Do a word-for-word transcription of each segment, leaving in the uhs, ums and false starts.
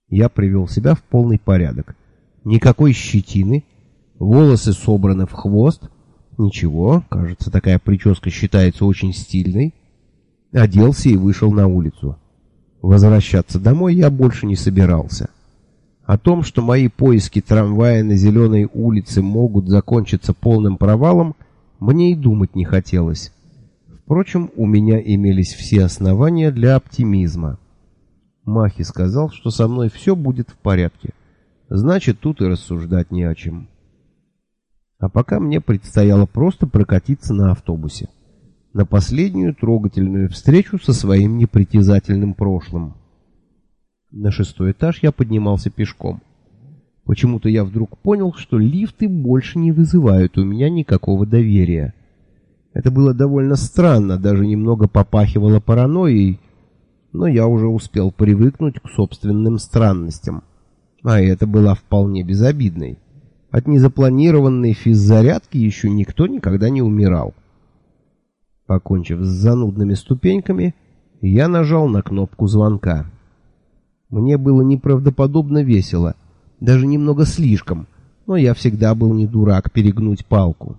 Я привел себя в полный порядок. Никакой щетины, волосы собраны в хвост. Ничего, кажется, такая прическа считается очень стильной. Оделся и вышел на улицу. Возвращаться домой я больше не собирался. О том, что мои поиски трамвая на Зеленой улице могут закончиться полным провалом, мне и думать не хотелось. Впрочем, у меня имелись все основания для оптимизма. Махи сказал, что со мной все будет в порядке. Значит, тут и рассуждать не о чем. А пока мне предстояло просто прокатиться на автобусе. На последнюю трогательную встречу со своим непритязательным прошлым. На шестой этаж я поднимался пешком. Почему-то я вдруг понял, что лифты больше не вызывают у меня никакого доверия. Это было довольно странно, даже немного попахивало паранойей, но я уже успел привыкнуть к собственным странностям. А это была вполне безобидной. От незапланированной физзарядки еще никто никогда не умирал. Покончив с занудными ступеньками, я нажал на кнопку звонка. Мне было неправдоподобно весело, даже немного слишком, но я всегда был не дурак перегнуть палку.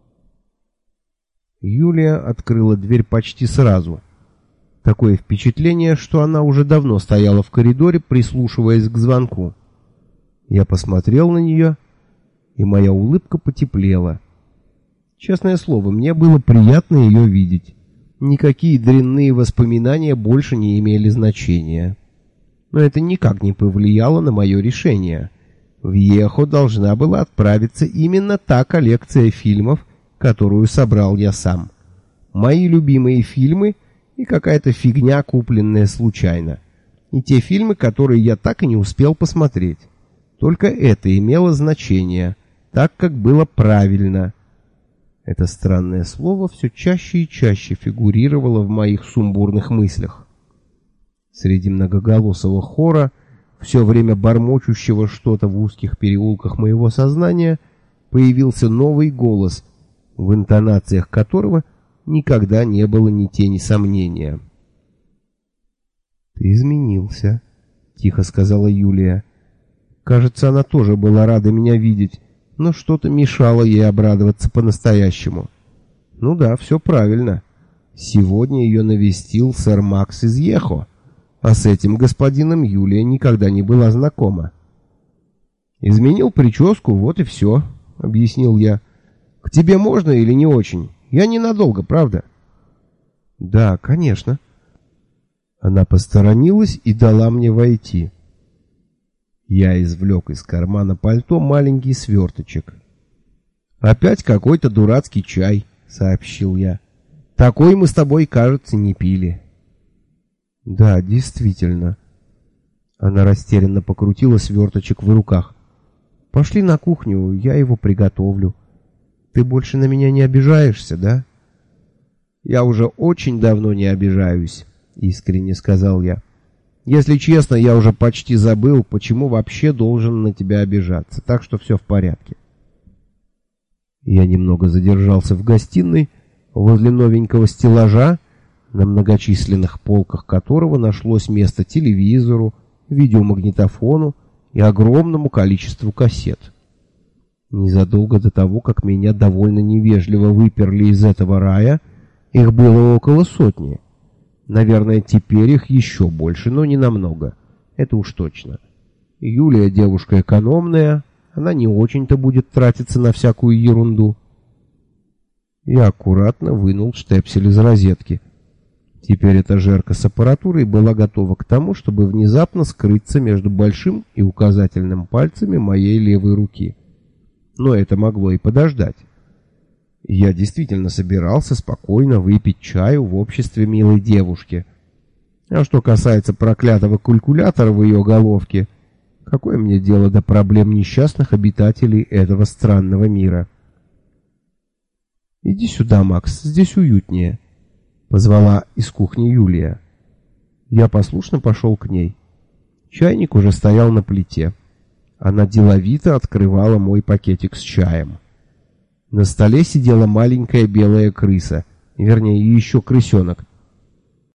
Юлия открыла дверь почти сразу. Такое впечатление, что она уже давно стояла в коридоре, прислушиваясь к звонку. Я посмотрел на нее, и моя улыбка потеплела. Честное слово, мне было приятно ее видеть. Никакие дрянные воспоминания больше не имели значения. Но это никак не повлияло на мое решение. В Ехо должна была отправиться именно та коллекция фильмов, которую собрал я сам. Мои любимые фильмы и какая-то фигня, купленная случайно. И те фильмы, которые я так и не успел посмотреть. Только это имело значение, так как было правильно. Это странное слово все чаще и чаще фигурировало в моих сумбурных мыслях. Среди многоголосого хора, все время бормочущего что-то в узких переулках моего сознания, появился новый голос, в интонациях которого никогда не было ни тени сомнения. «Ты изменился», — тихо сказала Юлия. Кажется, она тоже была рада меня видеть, но что-то мешало ей обрадоваться по-настоящему. Ну да, все правильно. Сегодня ее навестил сэр Макс из Ехо, а с этим господином Юлия никогда не была знакома. «Изменил прическу, вот и все», — объяснил я. «К тебе можно или не очень? Я ненадолго, правда?» «Да, конечно». Она посторонилась и дала мне войти. Я извлек из кармана пальто маленький сверточек. «Опять какой-то дурацкий чай», — сообщил я. «Такой мы с тобой, кажется, не пили». «Да, действительно». Она растерянно покрутила сверточек в руках. «Пошли на кухню, я его приготовлю. Ты больше на меня не обижаешься, да?» «Я уже очень давно не обижаюсь», — искренне сказал я. «Если честно, я уже почти забыл, почему вообще должен на тебя обижаться, так что все в порядке». Я немного задержался в гостиной, возле новенького стеллажа, на многочисленных полках которого нашлось место телевизору, видеомагнитофону и огромному количеству кассет. Незадолго до того, как меня довольно невежливо выперли из этого рая, их было около сотни. Наверное, теперь их еще больше, но не намного. Это уж точно. Юлия девушка экономная, она не очень-то будет тратиться на всякую ерунду. Я аккуратно вынул штепсель из розетки. Теперь эта жерка с аппаратурой была готова к тому, чтобы внезапно скрыться между большим и указательным пальцами моей левой руки. Но это могло и подождать. Я действительно собирался спокойно выпить чаю в обществе милой девушки. А что касается проклятого калькулятора в ее головке, какое мне дело до проблем несчастных обитателей этого странного мира? «Иди сюда, Макс, здесь уютнее», — позвала из кухни Юлия. Я послушно пошел к ней. Чайник уже стоял на плите. Она деловито открывала мой пакетик с чаем. На столе сидела маленькая белая крыса, вернее, еще крысенок,